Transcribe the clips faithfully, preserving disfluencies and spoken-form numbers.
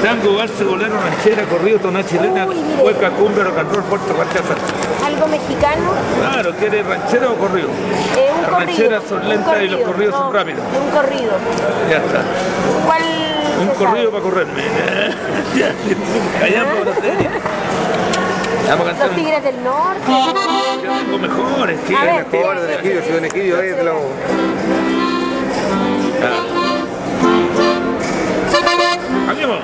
tango, valse, bolero, ranchera, corrido, tonada chilena, hueca, cumbia, rock and roll, puerto, bachata. ¿Algo mexicano? Claro, ¿quiere ranchera o corrido? Eh, un Las corrido, rancheras son un lentas corrido, y los corridos no, son rápidos. Un corrido. Ya está. ¿Cuál? Un corrido para correrme. Ya, callamos por ustedes. Los Tigres del Norte. Yo tengo mejores, que A ver, Mejor de Egidio, si de Egidio es lo... ¡Ánimo!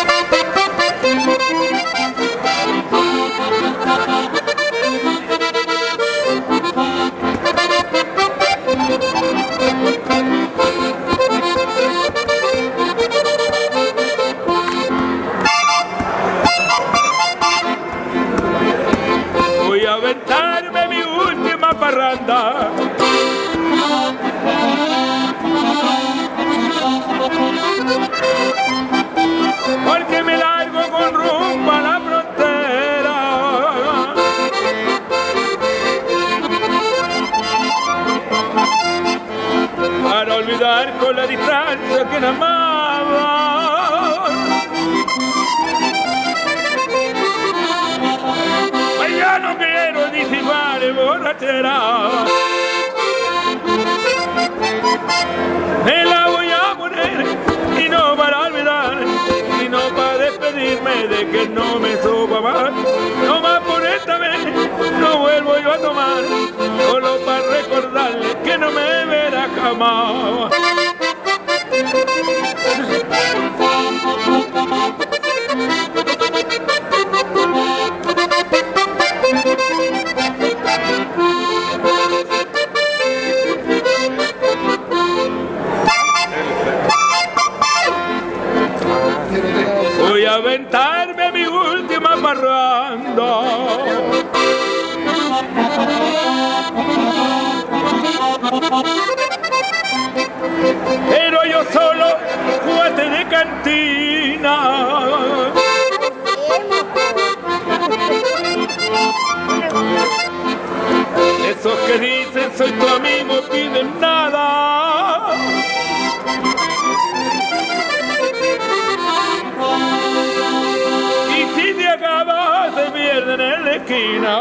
Voy a aventarme mi última parranda. Porque me largo con rumbo a la frontera. Para olvidar con la distancia que me amaba. Ay, ya no quiero disipar el borrachera. Me la voy a poner y no para olvidar, sino para despedirme de que no me supo amar. No más por esta vez, no vuelvo yo a tomar, solo para recordarle que no me verá jamás. Voy a aventarme mi última parranda. Pero yo solo juguete de cantina. Esos que dicen soy tu amigo piden nada. Y si te acabas se pierden en la esquina.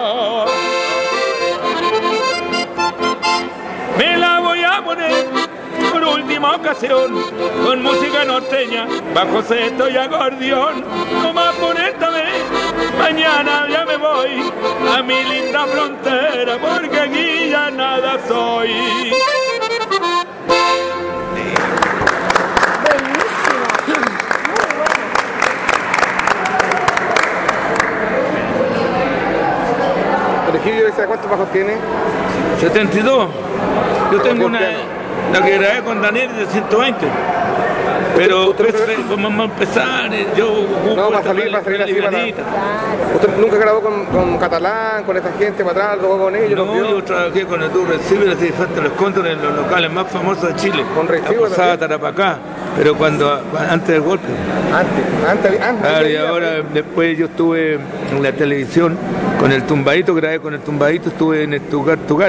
Me la voy a poner por última ocasión con música norteña, bajo seto y acordeón. No más por esta vez, mañana ya me voy a mi linda frontera, porque aquí ya nada soy. Egidio, ¿cuántos bajos tiene? setenta y dos. Yo tengo una, la que grabé con Daniel de ciento veinte. Pero ¿Usted, usted, pues, como vamos a empezar, yo... No, va a salir, va a salir así para... ¿Usted nunca grabó con, con Catalán, con esta gente para atrás, tocó con ellos? No, yo trabajé con el Tour Recibe, así frente a los cóndores en los locales más famosos de Chile. Con Recibe la Posada Tarapacá, pero cuando, antes del golpe. Antes, antes, antes. Claro, y ahora después yo estuve en la televisión con el Tumbadito, grabé con el Tumbadito, estuve en Estugar, Tugar.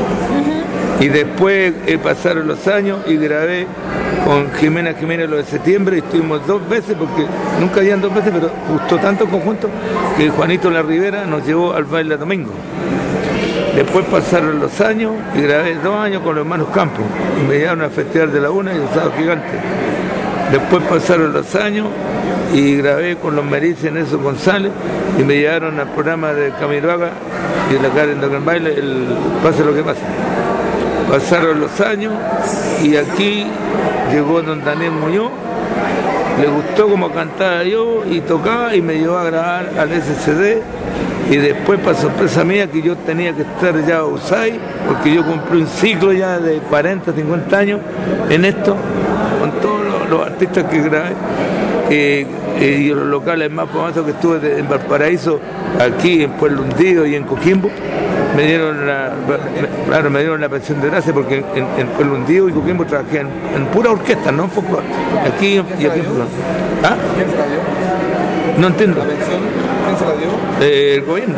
Y después eh, pasaron los años y grabé con Jimena Jiménez lo de septiembre y estuvimos dos veces, porque nunca habían dos veces, pero gustó tanto el conjunto que Juanito La Rivera nos llevó al baile domingo. Después pasaron los años y grabé dos años con los hermanos Campos y me llevaron al Festival de la Una y el Sábado Gigante. Después pasaron los años y grabé con los Merici en eso González y me llevaron al programa de Camiroaga y de la Karen de Baile, el Pase lo que pase. Pasaron los años y aquí llegó don Daniel Muñoz, le gustó como cantaba yo y tocaba y me llevó a grabar al S C D. Y después, para sorpresa mía, que yo tenía que estar ya a U S A I, porque yo cumplí un ciclo ya de cuarenta, cincuenta años en esto, con todos los, los artistas que grabé, eh, eh, y los locales más famosos que estuve de, en Valparaíso, aquí en Pueblo Hundido y en Coquimbo, me dieron la, me, claro, me dieron la pensión de gracia, porque en, en Pueblo Hundido y Coquimbo trabajé en, en pura orquesta, no en folclore. Aquí y aquí en folclore. ¿Ah? ¿Quién se la dio? No entiendo. ¿La pensión? ¿Quién se la dio? Eh, el gobierno.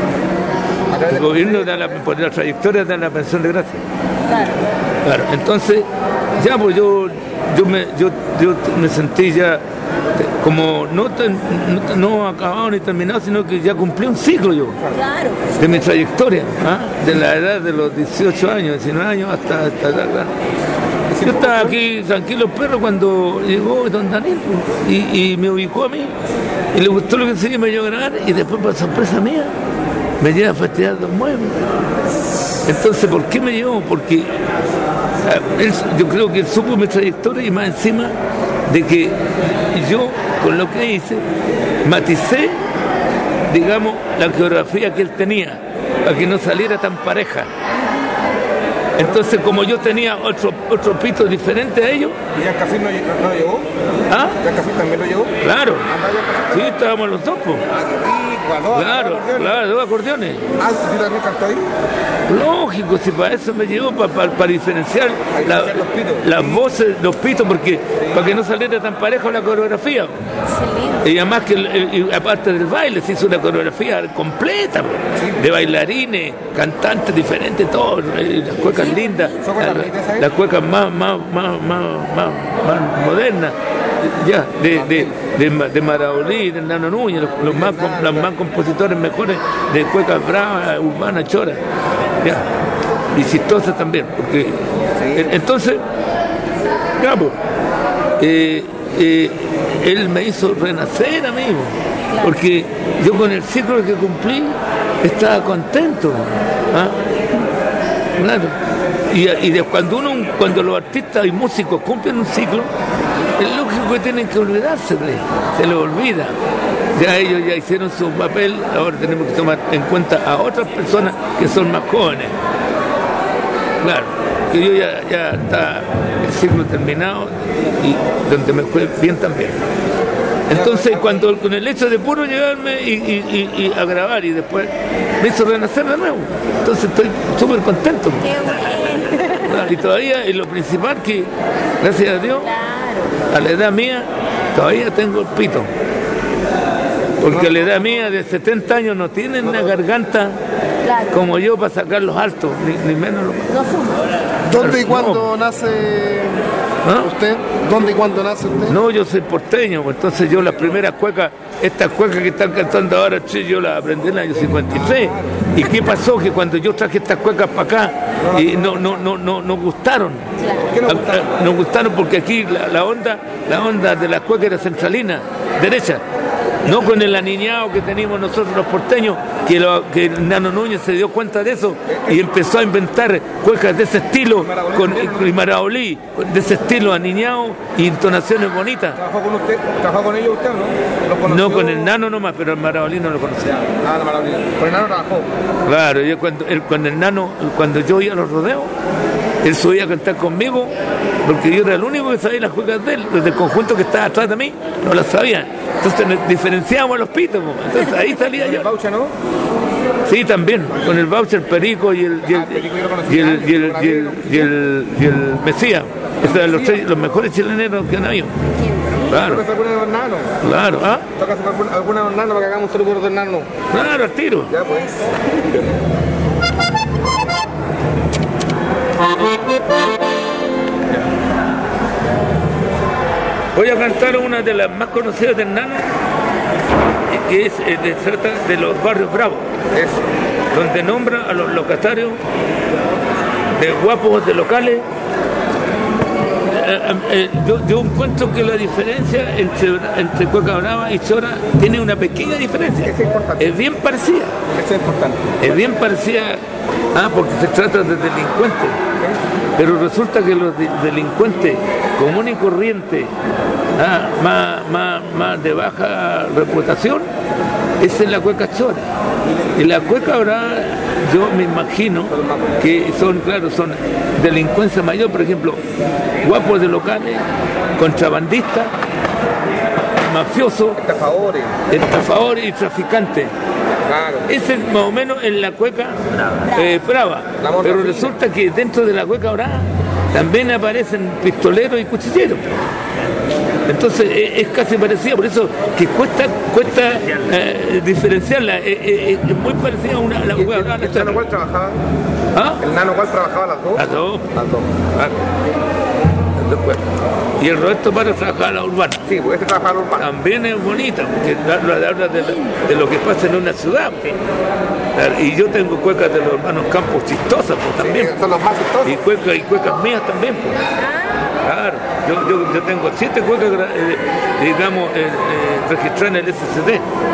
El gobierno da la, por la trayectoria da la pensión de gracia. Claro. Claro, entonces, ya pues yo yo me, yo, yo me sentí ya como no, ten, no, no acabado ni terminado, sino que ya cumplí un ciclo yo, Claro. de mi trayectoria, ¿ah? De la edad de los dieciocho años, diecinueve años hasta esta edad. Yo estaba aquí tranquilo perro cuando llegó don Daniel y, y me ubicó a mí y le gustó lo que se me llevó a grabar y después, por sorpresa mía, me lleva a festejar Dos Muebles. Entonces, ¿por qué me llevó? Porque él, yo creo que él supo mi trayectoria y más encima de que yo, con lo que hice, maticé, digamos, la coreografía que él tenía, para que no saliera tan pareja. Entonces, como yo tenía otro, otro pito diferente a ellos... ¿Y ya Café no, no lo llevó? ¿Ah? ¿Ya Café también lo llevó? Claro. ¿Andaba Sí, estábamos los dos, pues. Claro, claro, dos acordeones. Ah, ¿tú también cantó ahí? Lógico, si para eso me llevó, para, para, para diferenciar la, los pitos. las voces, los pitos, porque sí. Para que no saliera tan pareja la coreografía. Sí. Y además que, el, el, y aparte del baile, se hizo una coreografía completa, sí. De bailarines, cantantes diferentes, todo, las cuecas sí. Lindas, las la cuecas más, más, más, más, más, más modernas. Ya, de, de, de, de Maraolí, de Nano Núñez, los, los, más, los más compositores mejores de cuecas bravas, urbanas, choras, ya, y chistosas también, porque sí. Entonces, ya, pues, eh, eh, él me hizo renacer, amigo, porque yo con el ciclo que cumplí estaba contento, ¿ah? Claro. Y, y de cuando uno, cuando los artistas y músicos cumplen un ciclo, es lógico que tienen que olvidarse de él, se lo olvida. Ya ellos ya hicieron su papel, ahora tenemos que tomar en cuenta a otras personas que son más jóvenes. Claro, que yo ya, ya está el ciclo terminado y donde me fue bien también. Entonces, cuando con el hecho de puro llegarme y, y, y, y a grabar y después me hizo renacer de nuevo. Entonces estoy súper contento. Qué bueno. Claro, y todavía, y lo principal que, gracias a Dios, claro. A la edad mía, todavía tengo el pito. Porque a la edad mía de setenta años no tienen una garganta claro. Como yo para sacar los altos, ni, ni menos los no fumo. ¿Dónde y cuándo no. nace ¿Ah? usted? ¿Dónde y cuándo nace usted? No, yo soy porteño, entonces yo las primeras cuecas, estas cuecas que están cantando ahora, yo las aprendí en el año cincuenta y seis. ¿Y qué pasó? Que cuando yo traje estas cuecas para acá, y no, no, no, no, no gustaron. ¿Qué nos gustaron? Nos gustaron porque aquí la, la onda, la onda de las cuecas era centralina, derecha. No con el aniñado que teníamos nosotros los porteños, que, lo, que Nano Núñez se dio cuenta de eso y empezó a inventar cuecas de ese estilo, con y Maraolí, de ese estilo aniñado y entonaciones bonitas. ¿Trabajó con usted? ¿Trabajó con ellos usted o no? No, con el Nano nomás, pero el Maraolí no lo conocía. Ah, el Maraolí. ¿Con el Nano trabajó? Claro, yo cuando, el, cuando el Nano, cuando yo iba a los rodeos, él subía a cantar conmigo, porque yo era el único que sabía las cuecas de él, desde el conjunto que estaba atrás de mí, no las sabía. Entonces diferenciábamos a los pitos, entonces ahí salía yo. ¿El voucher no? Sí, también, con el voucher Perico y el, y el, y el, y el, y el, y el, y el Mesías. Esos eran los, tres, los mejores chileneros que han habido. Claro. ¿Tocas alguna de los nanos? Claro, ¿ah? ¿Tocas alguna de los nanos para que hagamos un saludo de los nanos? Claro, al tiro. Ya pues. Voy a cantar una de las más conocidas del Nano, que es de, trata de los barrios bravos, es donde nombra a los locatarios de guapos de locales. Eh, eh, yo, yo encuentro que la diferencia entre, entre cueca brava y chora tiene una pequeña diferencia. Es importante. Es bien parecida. Eso es importante. Es bien parecida, ah, porque se trata de delincuentes. Pero resulta que los de, delincuentes comunes y corrientes, ah, más, más, más de baja reputación, esa es la cueca chora. Y la cueca brava, yo me imagino que son, claro, son delincuencia mayor, por ejemplo, guapos de locales, contrabandistas, mafiosos, estafadores, estafadores y traficantes. Claro. Ese es más o menos en la cueca eh, brava. Pero resulta que dentro de la cueca brava también aparecen pistoleros y cuchilleros. Entonces es, es casi parecido, por eso que cuesta cuesta eh, diferenciarla, es, es, es muy parecida a una a la cueca brava. ¿El, el, el Nano cuál trabajaba? ¿Ah? ¿El Nano cuál trabajaba las dos? Las dos. Las dos. Claro. dos cuecas. Y el resto para trabajar la urbana. Sí, puede trabajar la urbana. También es bonita, porque habla de, de lo que pasa en una ciudad. Y yo tengo cuecas de los hermanos Campos chistosas pues, también. Sí, son los más chistosos. Y cuecas, y cuecas mías también. Pues. Claro, yo, yo, yo tengo siete cuecas, eh, digamos, eh, eh, registradas en el S C D.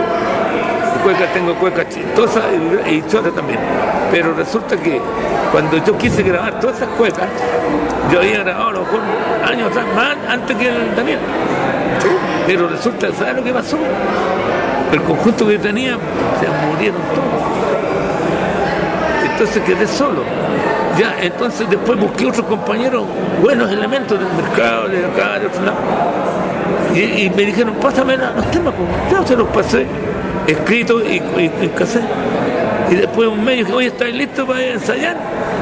Y cuecas, tengo cuecas chistosas y, y chotas también. Pero resulta que cuando yo quise grabar todas esas cuecas, yo había grabado a lo mejor años atrás, más antes que el Daniel. ¿Sí? Pero resulta, ¿sabes lo que pasó? El conjunto que tenía, se murieron todos. Entonces quedé solo. Ya, entonces después busqué otros compañeros, buenos elementos del mercado, de acá, de otro lado. Y, y me dijeron, pásame los temas, pues. Yo se los pasé, escritos y, y, y cassette. Y después un medio dije, oye, ¿estáis listos para ensayar?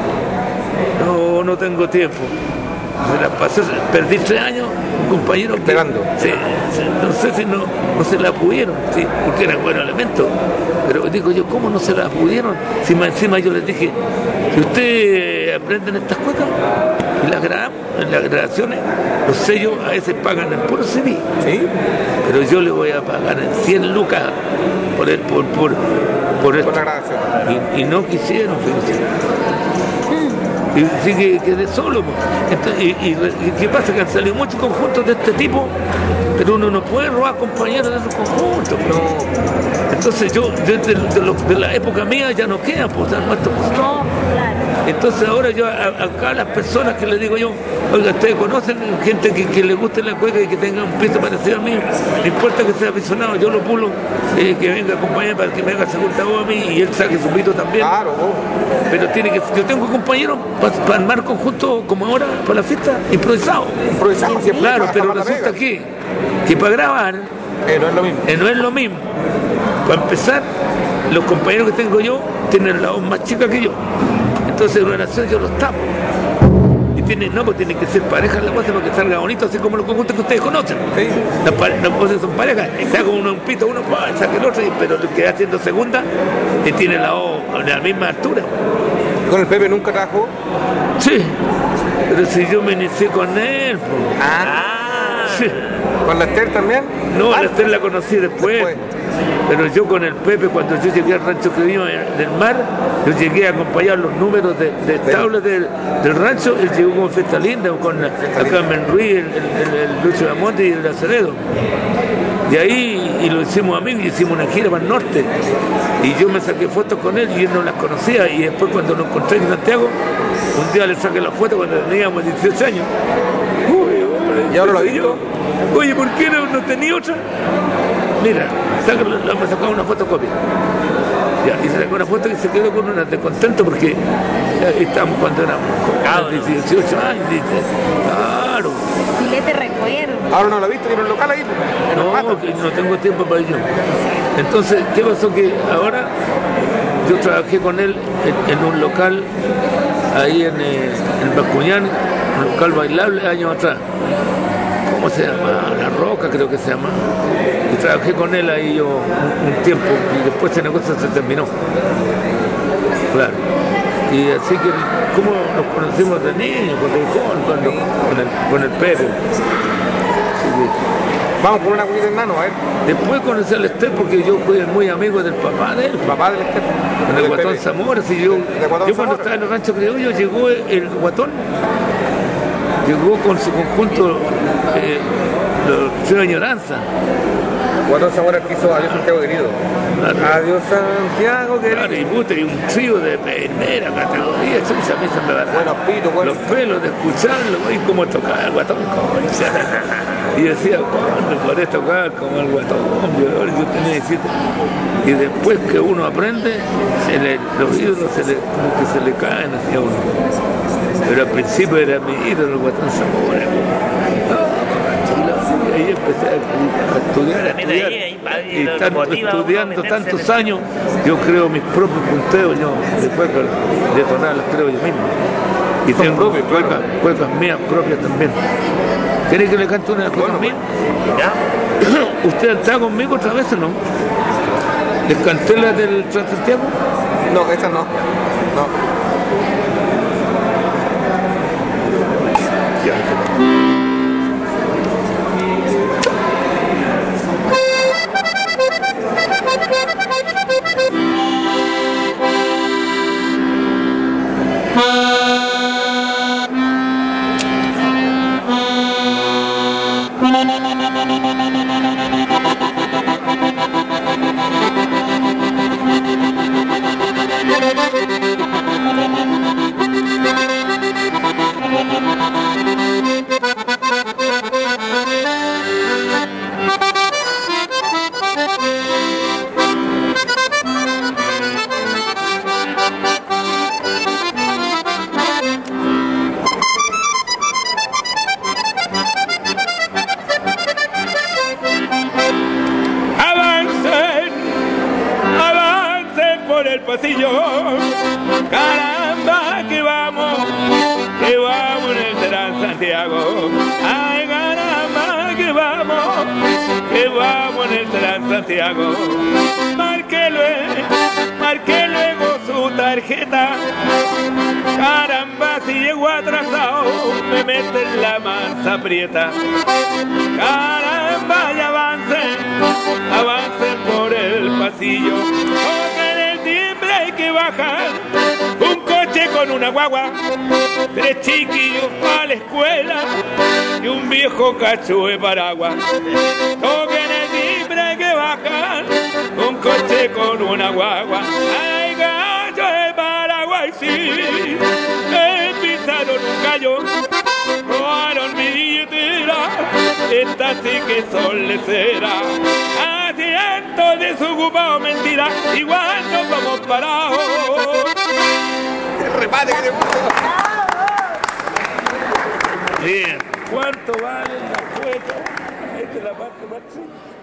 No, no tengo tiempo. Se las pasé, perdí tres años, un compañero esperando. Que, sí, no sé si no, no se la pudieron, sí, porque eran buenos elementos. Pero digo yo, ¿cómo no se la pudieron? Si más encima yo les dije, si ustedes aprenden estas cuecas y las grabamos, en las grabaciones, los sellos a veces pagan en puro C D. ¿Sí? Pero yo le voy a pagar en cien lucas por el, por, por, por esto. Por la grabación. Y, y no quisieron, fíjense. Y sí que quedé solo. Entonces, y, y, y qué pasa, que han salido muchos conjuntos de este tipo, pero uno no puede robar compañeros de esos conjuntos. No. Entonces yo, yo de, de, lo, de la época mía ya no quedan, pues, no, no, claro. Entonces ahora yo a, acá a las personas que les digo yo, oiga, ustedes conocen gente que, que le guste la cueca y que tenga un piso parecido a mí, no importa que sea aficionado, yo lo pulo, eh, que venga a acompañar para que me haga segunda voz a mí y él saque su pito también. Claro, vos. Pero tiene que, yo tengo compañeros para, para armar conjunto como ahora, para la fiesta, improvisado. Improvisado, siempre. Claro, pero para resulta que, que para grabar, eh, no es lo mismo. eh, no es lo mismo. Para empezar, los compañeros que tengo yo tienen la voz más chica que yo. Entonces en una oración yo los tapo. Y tienen, no, pues tienen que ser parejas las voces para que salga bonito, así como los conjuntos que ustedes conocen. Sí. Las, pare- las voces son parejas, y saca uno un pito, uno pa, saca el otro, y- pero el que va haciendo segunda, y tiene la voz a la misma altura. ¿Con el Pepe nunca trabajó? Sí, pero si yo me inicié con él, pues. Ah. Sí. ¿Con la Esther también? No, ah. la Esther la conocí después. Después. Pero yo con el Pepe, cuando yo llegué al rancho que vivo del mar, yo llegué a acompañar los números de, de tablas del, del rancho. Él llegó con Fiesta Linda, con la, acá Menruí, el, el, el, el Lucho Damonte y el Acevedo. De ahí y lo hicimos amigos y hicimos una gira para el norte. Y yo me saqué fotos con él y él no las conocía. Y después, cuando nos encontré en Santiago, un día le saqué la foto cuando teníamos dieciocho años. Uy, uy, ¿Y ahora lo ha visto? Oye, ¿por qué no, no tenía otra? Mira, sácalo, me sacaba una fotocopia. Ya, y se sacó una foto y se quedó con una de contento porque ya estábamos cuando éramos jóvenes, dieciocho años. dice, claro. Si le te recuerdo. Ahora no lo ha visto, tiene un local ahí. En los No, Matos. que no tengo tiempo para ello. Entonces, ¿qué pasó? Que ahora yo trabajé con él en, en un local ahí en, eh, en Bascuñán, un local bailable años atrás. ¿Cómo se llama? La Roca creo que se llama. Y trabajé con él ahí yo un, un tiempo y después ese negocio se terminó. Claro. Y así que, ¿cómo nos conocimos de niños, con el joven, cuando, con, el, con el Pepe? Así que, vamos por una cuñita enano, a ver. después conocí al Esther porque yo fui muy amigo del papá de él. Papá del Esther. Con el Guatón Zamora. Si yo, ¿De Guatón yo cuando Zamora? estaba en el rancho criollo llegó el Guatón, llegó con su conjunto eh, los Río Añoranza. Guatón Zamora que hizo Adiós Santiago querido. Claro. Adiós Santiago querido. Claro, y puta, y un trío de primera categoría, eso a mí se me va a dar Buenos pitos, buenos. los pelos de escucharlo, y cómo tocaba el Guatón, coño. Y decía, ¿cuándo podés tocar como el Guatón? Yo, yo tenía diecisiete. Y después que uno aprende, se le, los ídolos se le, como que se le caen hacia uno. Pero al principio era mi ídolo el Guatón Zamora. Y ahí empecé a, a estudiar, a estudiar. Y tanto, estudiando tantos años, yo creo mis propios punteos, yo después de detonar los creo yo mismo. Y tengo cuecas, cuecas mías propias también. ¿Querés que le cante una de las cuecas mías? ¿Ya? ¿Usted está conmigo otra vez o no? ¿Les canté la del Transantiago? No, esa no. No. Ya. pasillo. Caramba, que vamos, que vamos en el Gran Santiago. Ay, caramba, que vamos, que vamos en el Gran Santiago. Marque luego, marque luego su tarjeta. Caramba, si llego atrasado, me meten la mansa aprieta. Caramba, y avancen, avancen por el pasillo. Toquen el timbre y que bajan un coche con una guagua, tres chiquillos para la escuela y un viejo cacho de paraguas. Toquen el timbre que bajan un coche con una guagua. Ay, cacho de paraguas, sí, me pisaron un gallo, robaron mi billetera, esta sí que son leceras. Asiento desocupado, mentira, igual nos vamos parados. Remate que te gusta. Bien, ¿cuánto valen las cuotas? Esta es la parte más chula.